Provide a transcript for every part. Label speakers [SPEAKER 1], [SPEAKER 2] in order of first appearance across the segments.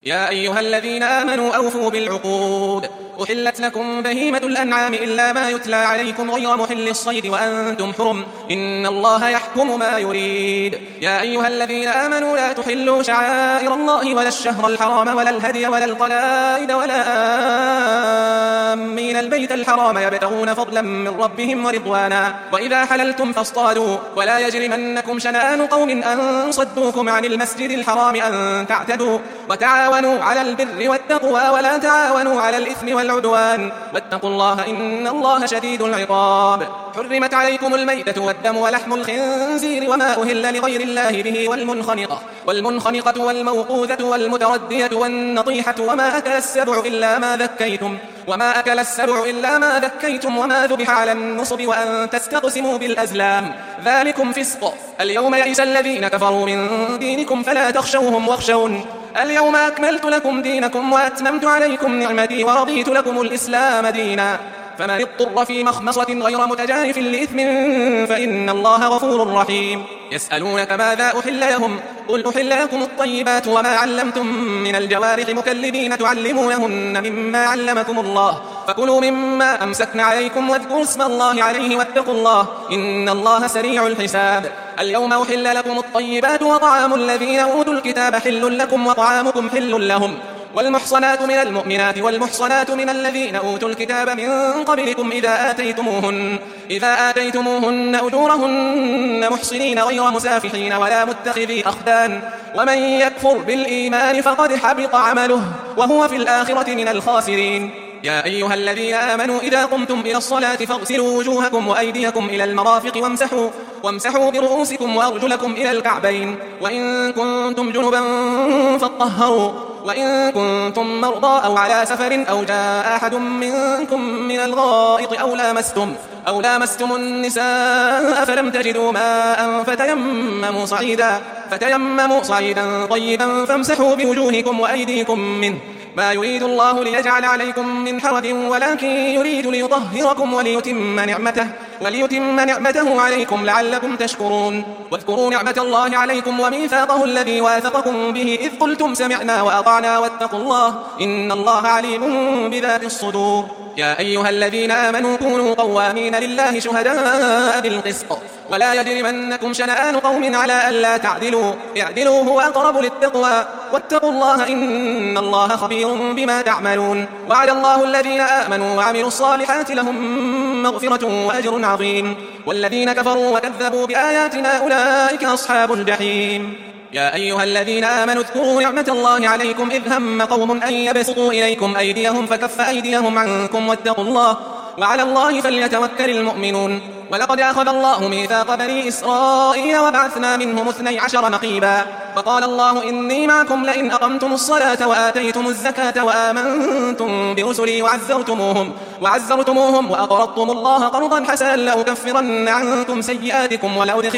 [SPEAKER 1] يا أيها الذين آمنوا أوفوا بالعقود. أحلت لكم بهيمة الأنعام إلا ما يتلى عليكم غير محل الصيد وأنتم حرم إن الله يحكم ما يريد. يا أيها الذين آمنوا لا تحلوا شعائر الله ولا الشهر الحرام ولا الهدي ولا القلائد ولا آمين البيت الحرام يبتغون فضلا من ربهم ورضوانا وإذا حللتم فاصطادوا ولا يجرمنكم شنآن قوم أن صدوكم عن المسجد الحرام أن تعتدوا وتعاونوا على البر والتقوى ولا تعاونوا على الإثم والعدوان واتقوا الله إن الله شديد العقاب. حرمت عليكم الميتة والدم ولحم الخنزير وما أهل لغير الله به والمنخنقة والموقوذة والمتردية والنطيحة وما أكل السبع إلا ما ذكيتم وما ذبح على النصب وأن تستقسموا بالأزلام ذلكم فسق. اليوم يئس الذين كفروا من دينكم فلا تخشوهم واخشون اليوم أكملت لكم دينكم وأتممت عليكم نعمتي ورضيت لكم الإسلام دينا فمن اضطر في مخمصة غير متجانف لإثم فإن الله غفور رحيم. يسألونك ماذا أحل لهم قل أحل لكم الطيبات وما علمتم من الجوارح مكلبين تعلمونهن مما علمكم الله فكلوا مما أمسكن عليكم واذكروا اسم الله عليه واتقوا الله إن الله سريع الحساب. اليوم أحل لكم الطيبات وطعام الذين أوتوا الكتاب حل لكم وطعامكم حل لهم والمحصنات من المؤمنات والمحصنات من الذين أوتوا الكتاب من قبلكم إذا آتيتموهن أجورهن محصنين غير مسافحين ولا متخذي أخدان ومن يكفر بالإيمان فقد حبط عمله وهو في الآخرة من الخاسرين. يا أيها الذين آمنوا إذا قمتم إلى الصلاة فاغسلوا وجوهكم وأيديكم إلى المرافق وامسحوا برؤوسكم وأرجلكم إلى الكعبين وإن كنتم جنبا فاطهروا وإن كنتم مرضى أو على سفر أو جاء أحد منكم من الغائط أو لامستم النساء فلم تجدوا ماء فتيمموا صعيدا طيبا فامسحوا بوجوهكم وأيديكم منه ما يريد الله ليجعل عليكم من حرج ولكن يريد ليطهركم وليتم نعمته عليكم لعلكم تشكرون. واذكروا نعمة الله عليكم وميثاقه الذي واثقكم به إذ قلتم سمعنا وأطعنا واتقوا الله إن الله عليم بذات الصدور. يا أيها الذين آمنوا كونوا قوامين لله شهداء بالقسط ولا يجرمنكم شنآن قوم على ألا تعدلوا اعدلوا هو أقرب للتقوى واتقوا الله إن الله خبير بما تعملون. وعد الله الذين آمنوا وعملوا الصالحات لهم مغفرة وأجر عظيم والذين كفروا وكذبوا بآياتنا أولئك أصحاب الجحيم. يا أيها الذين آمنوا اذكروا نعمة الله عليكم إذ هم قوم أن يبسطوا إليكم أيديهم فكف أيديهم عنكم واتقوا الله وعلى الله فليتوكل المؤمنون. ولقد أخذ الله ميثاق بني إسرائيل وبعثنا منهم 12 نقيبا فقال الله إني معكم لئن أقمتم الصلاة وآتيتم الزكاة وآمنتم برسلي وعزرتموهم وأقرضتم الله قرضا حسنا لأكفرن عنكم سيئاتكم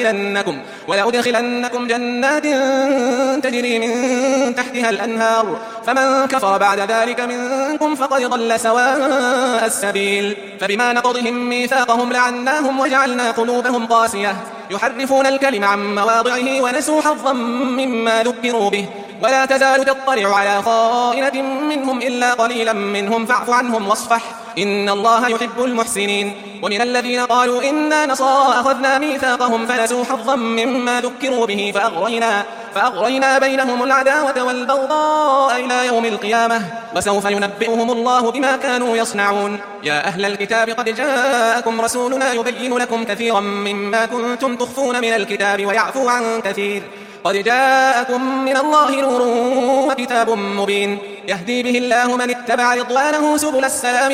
[SPEAKER 1] ولأدخلنكم جنات تجري من تحتها الأنهار فمن كفر بعد ذلك منكم فقد ضل سواء السبيل. فبما نقضهم ميثاقهم لعناهم وجعلنا قلوبهم قاسية يحرفون الكلم عن مواضعه ونسوا حظا مما ذكروا به ولا تزال تطلع على خائنة منهم إلا قليلا منهم فاعف عنهم واصفح إن الله يحب المحسنين. ومن الذين قالوا إنا نصارى أخذنا ميثاقهم فنسوا حظا مما ذكروا به فأغرينا بينهم العداوة والبغضاء إلى يوم القيامة وسوف ينبئهم الله بما كانوا يصنعون. يا أهل الكتاب قد جاءكم رسولنا يبين لكم كثيرا مما كنتم تخفون من الكتاب ويعفو عن كثير قد جاءكم من الله نور وكتاب مبين يهدي به الله من اتبع رضوانه سبل السلام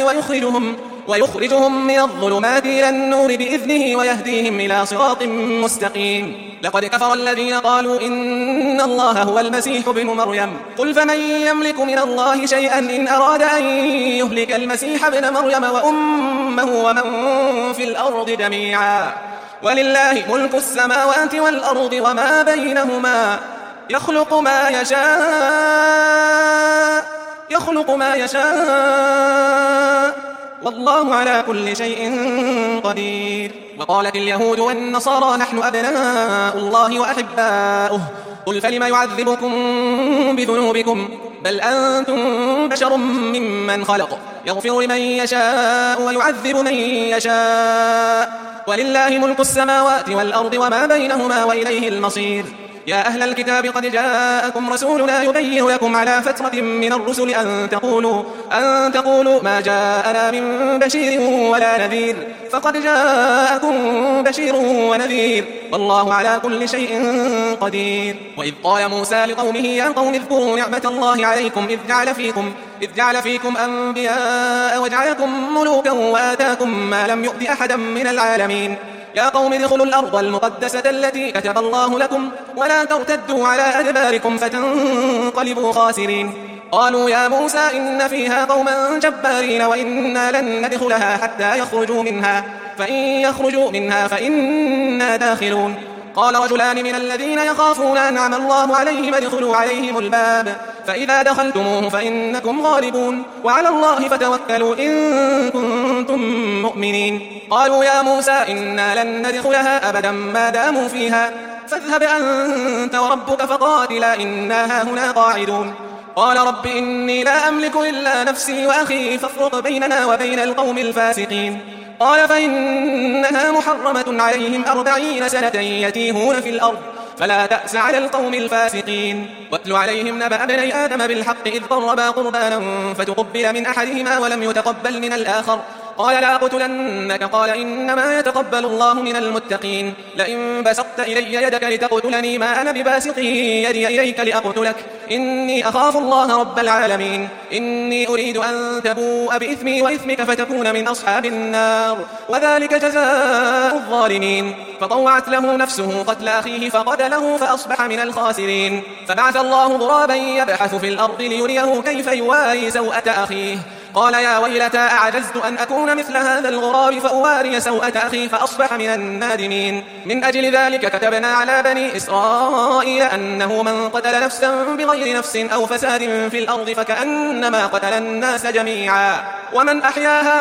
[SPEAKER 1] ويخرجهم من الظلمات إلى النور بإذنه ويهديهم إلى صراط مستقيم. لقد كفر الذين قالوا إن الله هو المسيح ابن مريم قل فمن يملك من الله شيئا إن أراد أن يهلك المسيح ابن مريم وأمه ومن في الأرض جميعا ولله ملك السماوات والأرض وما بينهما يخلق ما يشاء والله على كل شيء قدير. وقالت اليهود والنصارى نحن أبناء الله وأحباؤه قل فلم يعذبكم بذنوبكم بل أنتم بشر ممن خلق يغفر لمن يشاء ويعذب من يشاء ولله ملك السماوات والأرض وما بينهما وإليه المصير. يا أهل الكتاب قد جاءكم رسولنا يبين لكم على فترة من الرسل أن تقولوا ما جاءنا من بشير ولا نذير، فقد جاءكم بشير ونذير والله على كل شيء قدير. وإذ قال موسى لقومه يا قوم اذكروا نعمة الله عليكم إذ جعل فيكم أنبياء وجعلكم ملوكا وآتاكم ما لم يؤت أحدا من العالمين. يا قوم ادخلوا الأرض المقدسة التي كتب الله لكم ولا ترتدوا على أدباركم فتنقلبوا خاسرين. قالوا يا موسى إن فيها قوما جبارين وإنا لن ندخلها حتى يخرجوا منها، فإن يخرجوا منها فإنا داخلون. قال رجلان من الذين يخافون أنعم الله عليهم ادخلوا عليهم الباب فإذا دخلتموه فإنكم غالبون وعلى الله فتوكلوا إن كنتم مؤمنين. قالوا يا موسى إنا لن ندخلها أبدا ما داموا فيها فاذهب أنت وربك فقاتلا إنا هاهنا قاعدون. قال رب إني لا أملك إلا نفسي وأخي فافرق بيننا وبين القوم الفاسقين. قال فإنها محرمة عليهم 40 سنة يتيهون في الأرض فلا تأس على القوم الفاسقين. واتل عليهم نبأ ابني آدم بالحق إذ قربا قربانا فتقبل من أحدهما ولم يتقبل من الآخر قال لأقتلنك قال إنما يتقبل الله من المتقين. لئن بسطت إلي يدك لتقتلني ما أنا بباسط يدي إليك لأقتلك إني أخاف الله رب العالمين. إني أريد أن تبوء بإثمي وإثمك فتكون من أصحاب النار وذلك جزاء الظالمين. فطوعت له نفسه قتل أخيه فقتله فأصبح من الخاسرين. فبعث الله غرابا يبحث في الأرض ليريه كيف يواري سوءة أخيه قال يا ويلتى أعجزت أن أكون مثل هذا الغراب فأواري سوءة أخي فأصبح من النادمين. من أجل ذلك كتبنا على بني إسرائيل أنه من قتل نفسا بغير نفس أو فساد في الأرض فكأنما قتل الناس جميعا ومن أحياها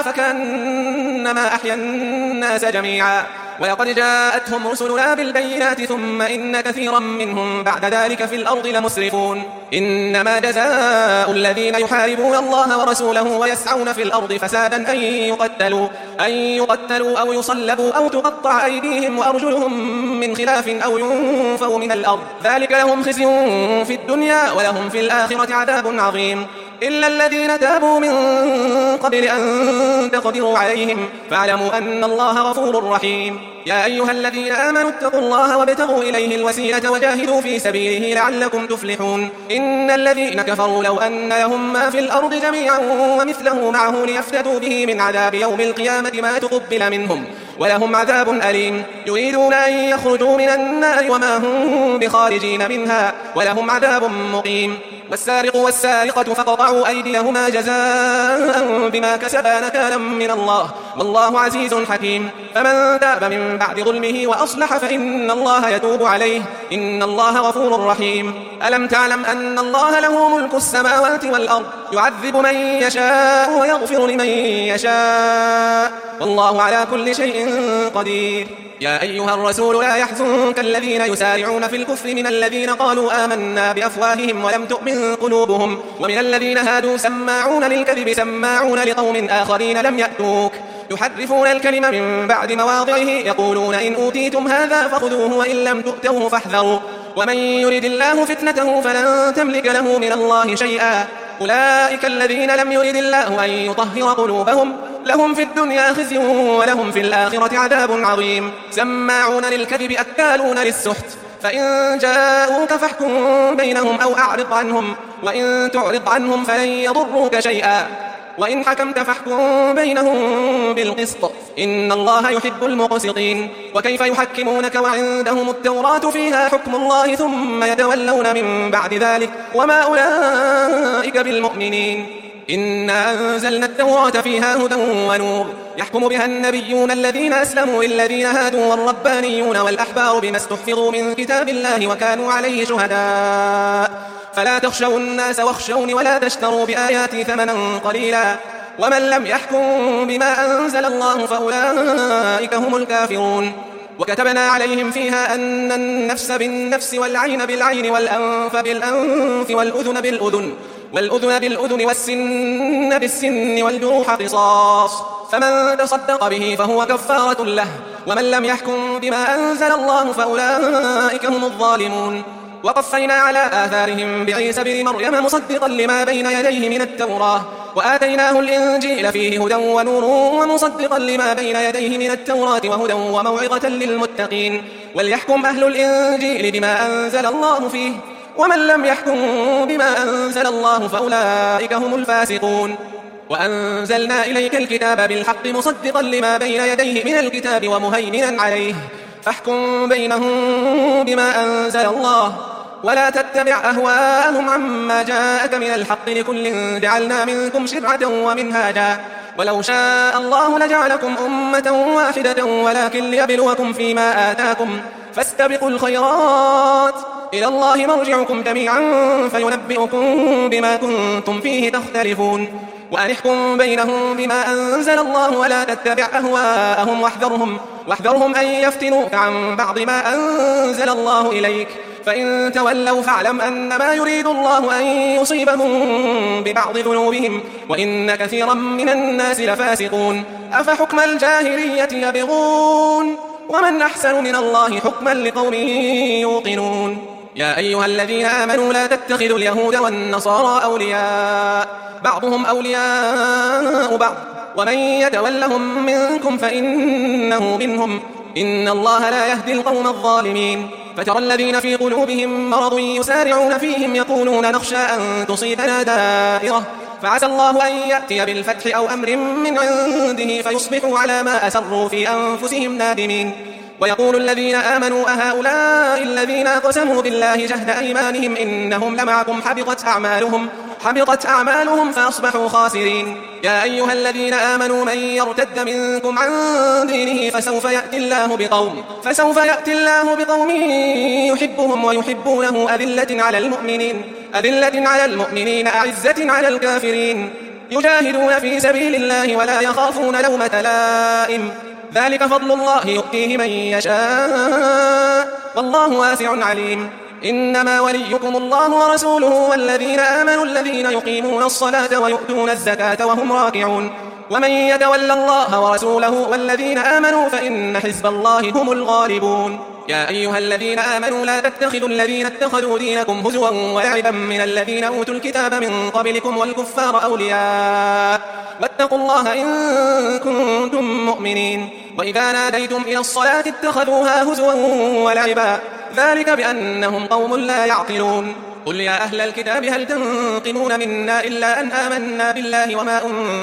[SPEAKER 1] فكأنما أحيا الناس جميعا. ولقد جاءتهم رسلنا بالبينات ثم إن كثيرا منهم بعد ذلك في الأرض لمسرفون. إنما جزاء الذين يحاربون الله ورسوله ويسعون في الأرض فسادا أن يقتلوا أو يصلبوا أو تقطع أيديهم وأرجلهم من خلاف أو ينفوا من الأرض ذلك لهم خزي في الدنيا ولهم في الآخرة عذاب عظيم. إلا الذين تابوا من قبل أن تقدروا عليهم فاعلموا أن الله غفور رحيم. يا أيها الذين آمنوا اتقوا الله وابتغوا إليه الوسيلة وجاهدوا في سبيله لعلكم تفلحون. إن الذين كفروا لو أن لهم ما في الأرض جميعا ومثله معه ليفتدوا به من عذاب يوم القيامة ما تقبل منهم ولهم عذاب أليم. يريدون أن يخرجوا من النار وما هم بخارجين منها ولهم عذاب مقيم. والسارق والسارقة فقطعوا أيديهما جزاء بما كسبا نكالا من الله والله عزيز حكيم. فمن تاب من بعد ظلمه وأصلح فإن الله يتوب عليه إن الله غفور رحيم. ألم تعلم أن الله له ملك السماوات والأرض يعذب من يشاء ويغفر لمن يشاء والله على كل شيء قدير. يا أيها الرسول لا يحزنك الذين يسارعون في الكفر من الذين قالوا آمنا بأفواههم ولم تؤمن قلوبهم ومن الذين هادوا سماعون للكذب سماعون لقوم آخرين لم يأتوك يحرفون الكلم من بعد مواضعه يقولون إن أوتيتم هذا فخذوه وإن لم تؤتوه فاحذروا ومن يرد الله فتنته فلن تملك له من الله شيئا. أولئك الذين لم يرد الله أن يطهر قلوبهم لهم في الدنيا خزي ولهم في الآخرة عذاب عظيم. سماعون للكذب أكالون للسحت فإن جاءوك فاحكم بينهم أو أعرض عنهم وإن تعرض عنهم فلن يضروك شيئا وإن حكمت فاحكم بينهم بالقسط إن الله يحب المقسطين. وكيف يحكمونك وعندهم التوراة فيها حكم الله ثم يتولون من بعد ذلك وما أولئك بالمؤمنين. إنا أنزلنا التوراة فيها هدى ونور يحكم بها النبيون الذين أسلموا للذين هادوا والربانيون والأحبار بما استحفظوا من كتاب الله وكانوا عليه شهداء فلا تخشوا الناس واخشوني ولا تشتروا بآياتي ثمنا قليلا ومن لم يحكم بما أنزل الله فأولئك هم الكافرون. وكتبنا عليهم فيها أن النفس بالنفس والعين بالعين والأنف بالأنف والأذن بالأذن والأذن بالأذن والسن بالسن والجروح قصاص، فمن تصدق به فهو كفارة له، ومن لم يحكم بما أنزل الله فأولئك هم الظالمون. وقفينا على آثارهم بعيسى بن مريم مصدقا لما بين يديه من التوراة، وآتيناه الإنجيل فيه هدى ونور ومصدقا لما بين يديه من التوراة وهدى وموعظة للمتقين، وليحكم أهل الإنجيل بما أنزل الله فيه، ومن لم يحكم بما أنزل الله فأولئك هم الفاسقون. وأنزلنا إليك الكتاب بالحق مصدقا لما بين يديه من الكتاب ومهيمنا عليه، فاحكم بينهم بما أنزل الله، ولا تتبع أهواءهم عما جاءك من الحق، لكل جعلنا منكم شرعة ومنهاجا، ولو شاء الله لجعلكم أمة واحدة ولكن ليبلوكم فيما آتاكم، فاستبقوا الخيرات، إلى الله مرجعكم جميعا فينبئكم بما كنتم فيه تختلفون. وأن احكم بينهم بما أنزل الله ولا تتبع أهواءهم واحذرهم أن يفتنوك عن بعض ما أنزل الله إليك، فإن تولوا فاعلم أنما يريد الله أن يصيبهم ببعض ذنوبهم وإن كثيرا من الناس لفاسقون. أفحكم الجاهلية يبغون ومن أحسن من الله حكما لقوم يوقنون. يا أيها الذين آمنوا لا تتخذوا اليهود والنصارى أولياء، بعضهم أولياء بعض، ومن يتولهم منكم فإنه منهم، إن الله لا يهدي القوم الظالمين. فترى الذين في قلوبهم مرض يسارعون فيهم يقولون نخشى أن تصيبنا دائرة، فعسى الله أن يأتي بالفتح أو أمر من عنده فيصبحوا على ما أسروا في أنفسهم نادمين. ويقول الذين آمنوا أهؤلاء الذين أقسموا بالله جهد أيمانهم إنهم لمعكم حبطت أعمالهم فأصبحوا خاسرين. يا أيها الذين آمنوا من يرتد منكم عن دينه فسوف يأتي الله بقوم يحبهم ويحبونه أذلة على المؤمنين أعزة على الكافرين، يجاهدون في سبيل الله ولا يخافون لومة لائم، ذلك فضل الله يؤتيه من يشاء والله واسع عليم. إنما وليكم الله ورسوله والذين آمنوا الذين يقيمون الصلاة ويؤتون الزكاة وهم راكعون، ومن يتول الله ورسوله والذين آمنوا فإن حزب الله هم الغالبون. يا أيها الذين آمنوا لا تتخذوا الذين اتخذوا دينكم هزوا ولعبا من الذين أوتوا الكتاب من قبلكم والكفار أولياء، واتقوا الله إن كنتم مؤمنين. وإذا ناديتم إلى الصلاة اتخذوها هزوا ولعبا، ذلك بأنهم قوم لا يعقلون. قل يا أهل الكتاب هل تنقمون منا إلا أن آمنا بالله وما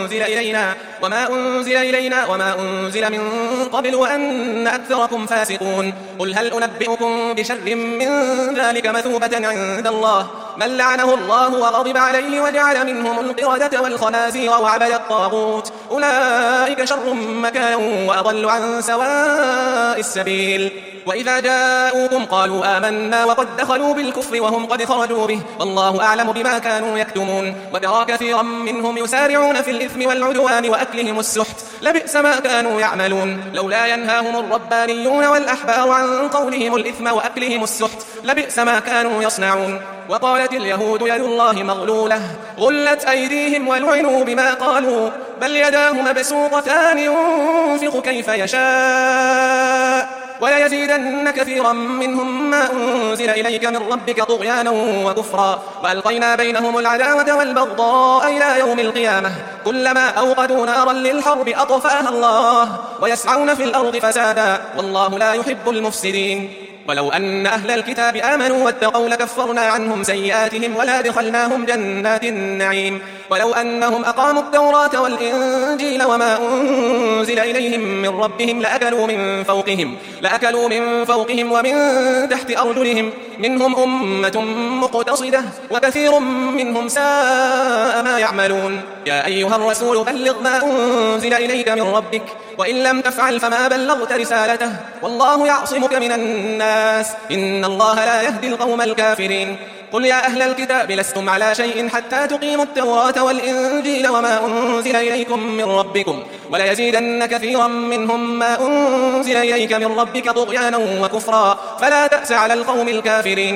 [SPEAKER 1] أنزل إلينا وما أنزل من قبل وأن أكثركم فاسقون. قل هل أنبئكم بشر من ذلك مثوبة عند الله، من لعنه الله وغضب عليه وجعل منهم القردة والخنازير وعبد الطاغوت، أولئك شر مكانا وأضل عن سواء السبيل. وإذا جاءوكم قالوا آمنا وقد دخلوا بالكفر وهم قد خرجوا به، والله أعلم بما كانوا يكتمون. وترى كثيرا منهم يسارعون في الإثم والعدوان وأكلهم السحت، لبئس ما كانوا يعملون. لولا ينهاهم الربانيون والأحبار عن قولهم الإثم وأكلهم السحت، لبئس ما كانوا يصنعون. وقالت اليهود يد الله مغلولة غلت أيديهم ولعنوا بما قالوا، بل يداه مبسوطتان ينفق كيف يشاء، وليزيدن كثيرا منهم ما أنزل إليك من ربك طغيانا وكفرا، وألقينا بينهم العداوة والبغضاء إلى يوم القيامة، كلما أوقدوا نارا للحرب أطفأها الله، ويسعون في الأرض فسادا، والله لا يحب المفسدين. ولو أن أهل الكتاب آمنوا واتقوا لكفرنا عنهم سيئاتهم ولا دخلناهم جنات النعيم. ولو أنهم أقاموا التوراة والإنجيل وما أنزل إليهم من ربهم لأكلوا من فوقهم ومن تحت أرجلهم، منهم أمة مقتصدة وكثير منهم ساء ما يعملون. يا أيها الرسول بلغ ما أنزل إليك من ربك، وإن لم تفعل فما بلغت رسالته، والله يعصمك من الناس، إن الله لا يهدي القوم الكافرين. قل يا أهل الكتاب لستم على شيء حتى تقيموا التوراة والإنجيل وما أنزل إليكم من ربكم، وليزيدن كثيرا منهم ما أنزل إليك من ربك طغيانا وكفرا، فلا تأس على القوم الكافرين.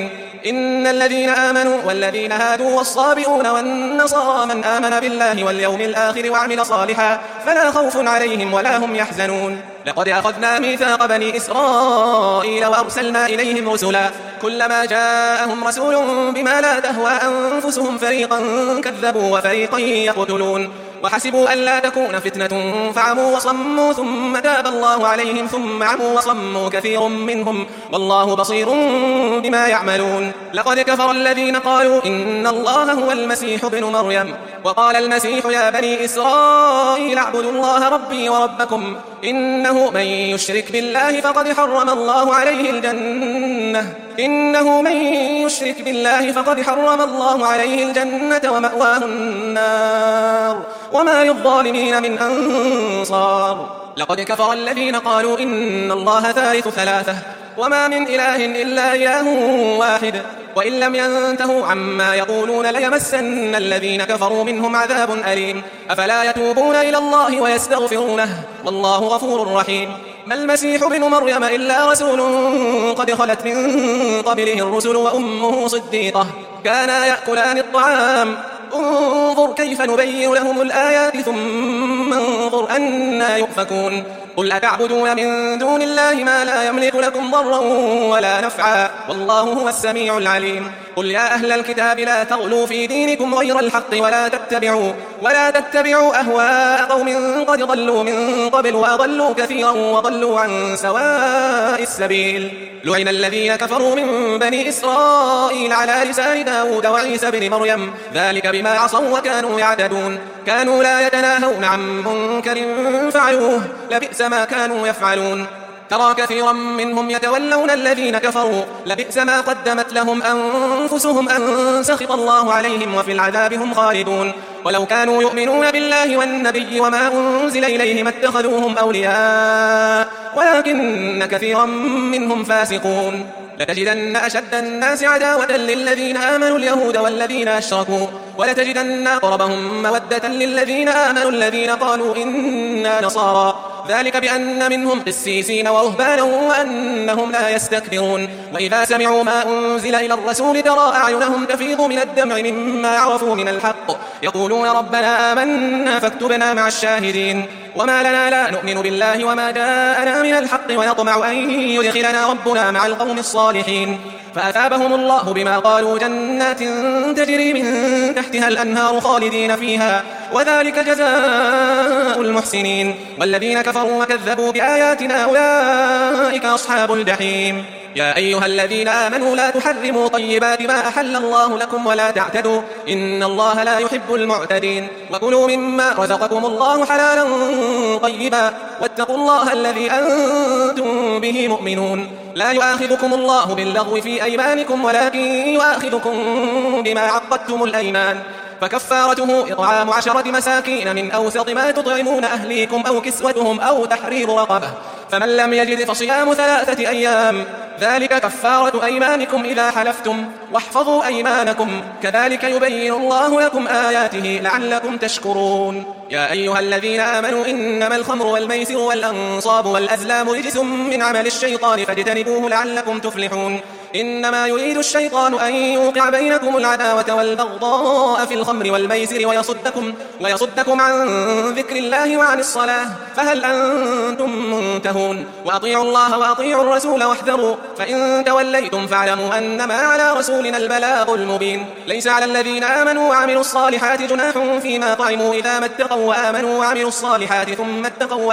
[SPEAKER 1] إن الذين آمنوا والذين هادوا والصابئون والنصارى من آمن بالله واليوم الآخر وعمل صالحا فلا خوف عليهم ولا هم يحزنون. لقد أخذنا ميثاق بني إسرائيل وأرسلنا إليهم رسلا كلما جاءهم رسول بما لا تهوى أنفسهم فريقا كذبوا وفريقا يقتلون وحسبوا ألا تكون فتنة فعموا وصموا ثم تاب الله عليهم ثم عموا وصموا كثير منهم والله بصير بما يعملون. لقد كفر الذين قالوا إن الله هو المسيح ابن مريم وقال المسيح يا بني إسرائيل اعبدوا الله ربي وربكم إنه من يشرك بالله فقد حرم الله عليه الجنة ومأواه النار وما للظالمين من أنصار. لقد كفر الذين قالوا إن الله ثالث ثلاثة وما من إله إلا إله واحد وإن لم ينتهوا عما يقولون ليمسن الذين كفروا منهم عذاب أليم. أفلا يتوبون إلى الله ويستغفرونه والله غفور رحيم. ما المسيح ابن مريم إلا رسول قد خلت من قبله الرسل وأمه صديقة كانا يأكلان الطعام انظر كيف نبين لهم الآيات ثم انظر أنا يؤفكون. قل أتعبدون من دون الله ما لا يملك لكم ضرا ولا نفعا والله هو السميع العليم. قل يا أهل الكتاب لا تغلوا في دينكم غير الحق ولا تتبعوا أهواء قوم قد ضلوا من قبل وأضلوا كثيرا وضلوا عن سواء السبيل. لعن الذين كفروا من بني إسرائيل على لسان داود وعيسى بن مريم ذلك بما عصوا وكانوا يعتدون كانوا لا يتناهون عن منكر فعلوه لبئس ما كانوا يفعلون. ترى كثيرا منهم يتولون الذين كفروا لبئس ما قدمت لهم أنفسهم أن سخط الله عليهم وفي العذاب هم خالدون. ولو كانوا يؤمنون بالله والنبي وما أنزل إليه ما اتخذوهم أولياء ولكن كثيرا منهم فاسقون. لتجدن أشد الناس عداوة للذين آمنوا اليهود والذين أشركوا ولتجدن أقربهم مودة للذين آمنوا الذين قالوا إنا نصارى ذلك بأن منهم قسيسين ورهبانا وأنهم لا يستكبرون. وإذا سمعوا ما أنزل إلى الرسول ترى أعينهم تفيض من الدمع مما عرفوا من الحق يقولون ربنا آمنا فاكتبنا مع الشاهدين. وما لنا لا نؤمن بالله وما جاءنا من الحق ونطمع أن يدخلنا ربنا مع القوم الصالحين. فأثابهم الله بما قالوا جنات تجري من تحتها الأنهار خالدين فيها وذلك جزاء المحسنين. والذين كفروا وكذبوا بآياتنا أولئك أصحاب الجحيم. يا أيها الذين آمنوا لا تحرموا طيبات ما أحل الله لكم ولا تعتدوا إن الله لا يحب المعتدين. وكلوا مما رزقكم الله حلالا طيبا واتقوا الله الذي أنتم به مؤمنون. لا يؤاخذكم الله باللغو في أيمانكم ولكن يؤاخذكم بما عقدتم الأيمان فكفارته إطعام 10 مساكين من أوسط ما تطعمون أهليكم أو كسوتهم أو تحرير رقبة فمن لم يجد فصيام 3 أيام ذلك كفارة أيمانكم إذا حلفتم واحفظوا أيمانكم كذلك يبين الله لكم آياته لعلكم تشكرون. يا أيها الذين آمنوا إنما الخمر والميسر والأنصاب والأزلام رجس من عمل الشيطان فاجتنبوه لعلكم تفلحون. إنما يريد الشيطان أن يوقع بينكم العداوة والبغضاء في الخمر والميسر ويصدكم عن ذكر الله وعن الصلاة فهل أنتم منتهون. وأطيعوا الله وأطيعوا الرسول واحذروا فإن توليتم فاعلموا أنما على رسولنا البلاغ المبين. ليس على الذين آمنوا وعملوا الصالحات جناح فيما طعموا إذا ما اتقوا وآمنوا وعملوا الصالحات ثم اتقوا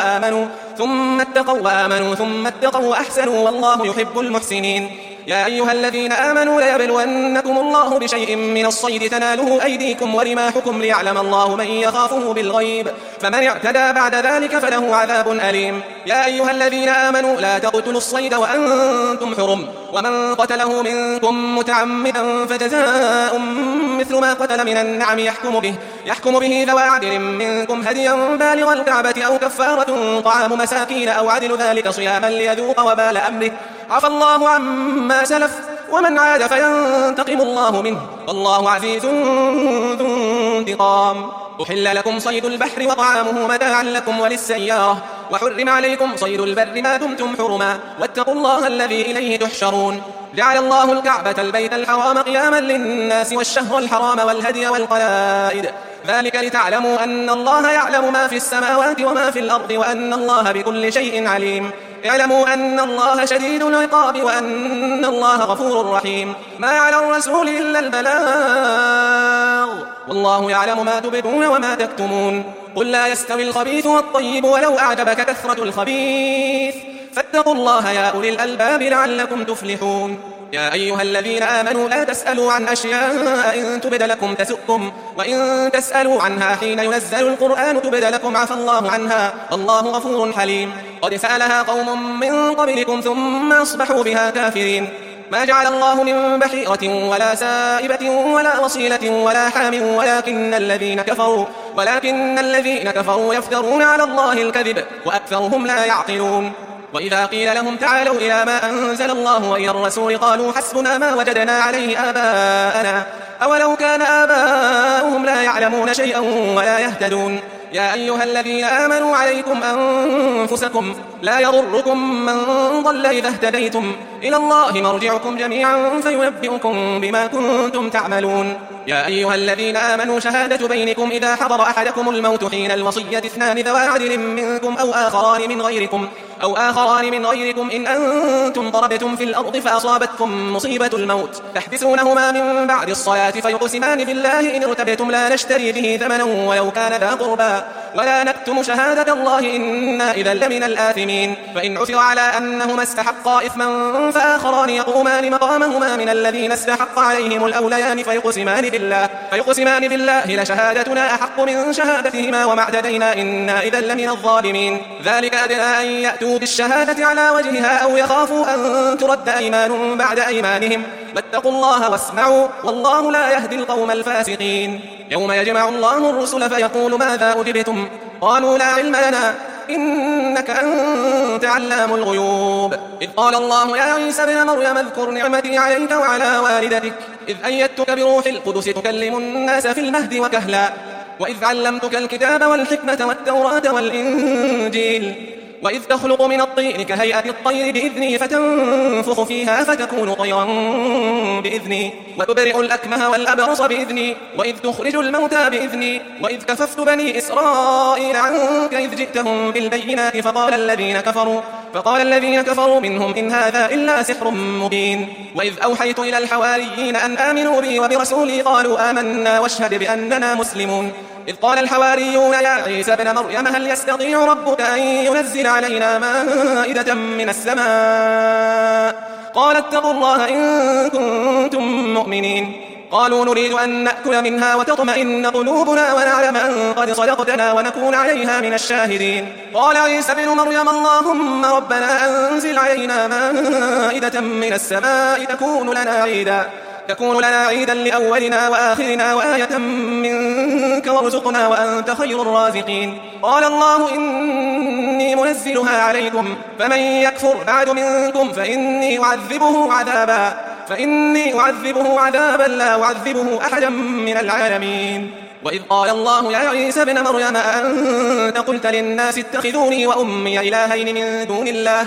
[SPEAKER 1] وآمنوا ثم اتقوا وأحسنوا والله يحب المحسنين. يا أيها الذين آمنوا ليبلونكم الله بشيء من الصيد تناله أيديكم ورماحكم ليعلم الله من يخافه بالغيب فمن اعتدى بعد ذلك فله عذاب أليم. يا أيها الذين آمنوا لا تقتلوا الصيد وأنتم حرم ومن قتله منكم متعمدا فجزاء مثل ما قتل من النعم يحكم به ذوى عدل منكم هديا بالغ الكعبة أو كفارة طعام مساكين أو عدل ذلك صياما ليذوق وبال أمره عفى الله عما سلف ومن عاد فينتقم الله منه والله عزيز ذو انتقام. أحل لكم صيد البحر وطعامه متاعا لكم وللسيارة وحرم عليكم صيد البر ما دمتم حرما واتقوا الله الذي إليه تحشرون. جعل الله الكعبة البيت الحرام قياما للناس والشهر الحرام والهدي والقلائد ذلك لتعلموا أن الله يعلم ما في السماوات وما في الأرض وأن الله بكل شيء عليم. اعلموا أن الله شديد العقاب وأن الله غفور رحيم. ما على الرسول إلا البلاغ والله يعلم ما تبدون وما تكتمون. قل لا يستوي الخبيث والطيب ولو أعجبك كثرة الخبيث فاتقوا الله يا أولي الألباب لعلكم تفلحون. يا أيها الذين آمنوا لا تسألوا عن أشياء إن تبد لكم تسؤكم وإن تسألوا عنها حين ينزل القرآن تبد لكم عفى الله عنها الله غفور حليم. قد سألها قوم من قبلكم ثم أصبحوا بها كافرين. ما جعل الله من بحيرة ولا سائبة ولا وصيلة ولا حام ولكن الذين كفروا يفترون على الله الكذب وأكثرهم لا يعقلون. وإذا قيل لهم تعالوا إلى ما أنزل الله وإلى الرسول قالوا حسبنا ما وجدنا عليه آباءنا أولو كان آباؤهم لا يعلمون شيئا ولا يهتدون. يا أيها الذين آمنوا عليكم أنفسكم لا يضركم من ضل إذا اهتديتم إلى الله مرجعكم جميعا فينبئكم بما كنتم تعملون. يا أيها الذين آمنوا شهادة بينكم إذا حضر أحدكم الموت حين الوصية اثنان ذوى عدل منكم أو آخران من غيركم إن أنتم ضربتم في الأرض فأصابتكم مصيبة الموت تحبسونهما من بعد الصلاة فيقسمان بالله إن ارتبتم لا نشتري به ثمنا ولو كان ذا قربى ولا نكتم شهادة الله إنا إذا لمن الآثمين. فإن عثر على أنهما استحقا إثما فآخران يقومان مقامهما من الذين استحق عليهم الأوليان فيقسمان بالله لشهادتنا أحق من شهادتهما وما اعتدينا إنا إذا لمن الظالمين. ذلك أدنى أن يأتوا بالشهادة على وجهها أو يخافوا أن ترد أيمان بعد أيمانهم واتقوا الله واسمعوا والله لا يهدي القوم الفاسقين. يوم يجمع الله الرسل فيقول ماذا أجبتم قالوا لا علم لنا إنك أنت علام الغيوب. إذ قال الله يا عيسى ابن مريم اذكر نعمتي عليك وعلى والدتك إذ أيدتك بروح القدس تكلم الناس في المهد وكهلا وإذ علمتك الكتاب والحكمة والتوراة والإنجيل وإذ تخلق من الطين كهيئة الطير بإذني فتنفخ فيها فتكون طيرا بإذني وتبرئ الأكمه والأبرص بإذني وإذ تخرج الموتى بإذني وإذ كففت بني إسرائيل عنك إذ جئتهم بالبينات فقال الذين كفروا منهم إن هذا إلا سحر مبين. وإذ أوحيت إلى الحواريين أن آمنوا بي وبرسولي قالوا آمنا واشهد بأننا مسلمون. إذ قال الحواريون يا عيسى ابن مريم هل يستطيع ربك أن ينزل علينا مائدة من السماء قال اتقوا الله إن كنتم مؤمنين. قالوا نريد أن نأكل منها وتطمئن قلوبنا ونعلم أن قد صدقتنا ونكون عليها من الشاهدين. قال عيسى ابن مريم اللهم ربنا أنزل علينا مائدة من السماء تكون لنا عيدا لأولنا وآخرنا وآية منك وارزقنا وأنت خير الرازقين. قال الله إني منزلها عليكم فمن يكفر بعد منكم فإني أعذبه عذابا لا أعذبه أحدا من العالمين. وإذ قال الله يا عيسى ابن مريم أأنت قلت للناس اتخذوني وأمي إلهين من دون الله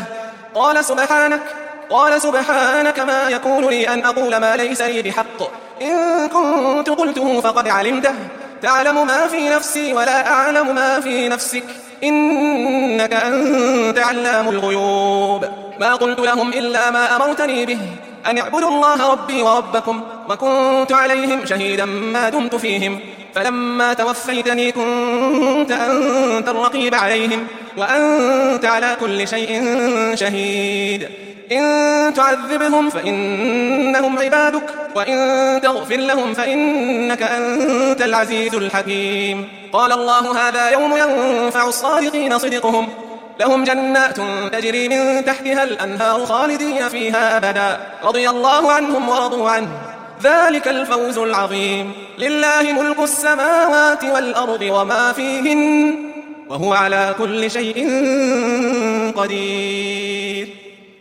[SPEAKER 1] قال سبحانك ما يكون لي أن أقول ما ليس لي بحق إن كنت قلته فقد علمته تعلم ما في نفسي ولا أعلم ما في نفسك إنك أنت علام الغيوب. ما قلت لهم إلا ما أمرتني به أن اعبدوا الله ربي وربكم وكنت عليهم شهيدا ما دمت فيهم فلما توفيتني كنت أنت الرقيب عليهم وأنت على كل شيء شهيد. إن تعذبهم فإنهم عبادك وإن تغفر لهم فإنك أنت العزيز الحكيم. قال الله هذا يوم ينفع الصادقين صدقهم لهم جنات تجري من تحتها الأنهار خالدين فيها أبدا رضي الله عنهم ورضوا عنه ذلك الفوز العظيم. لله ملك السماوات والأرض وما فيهن وهو على كل شيء قدير.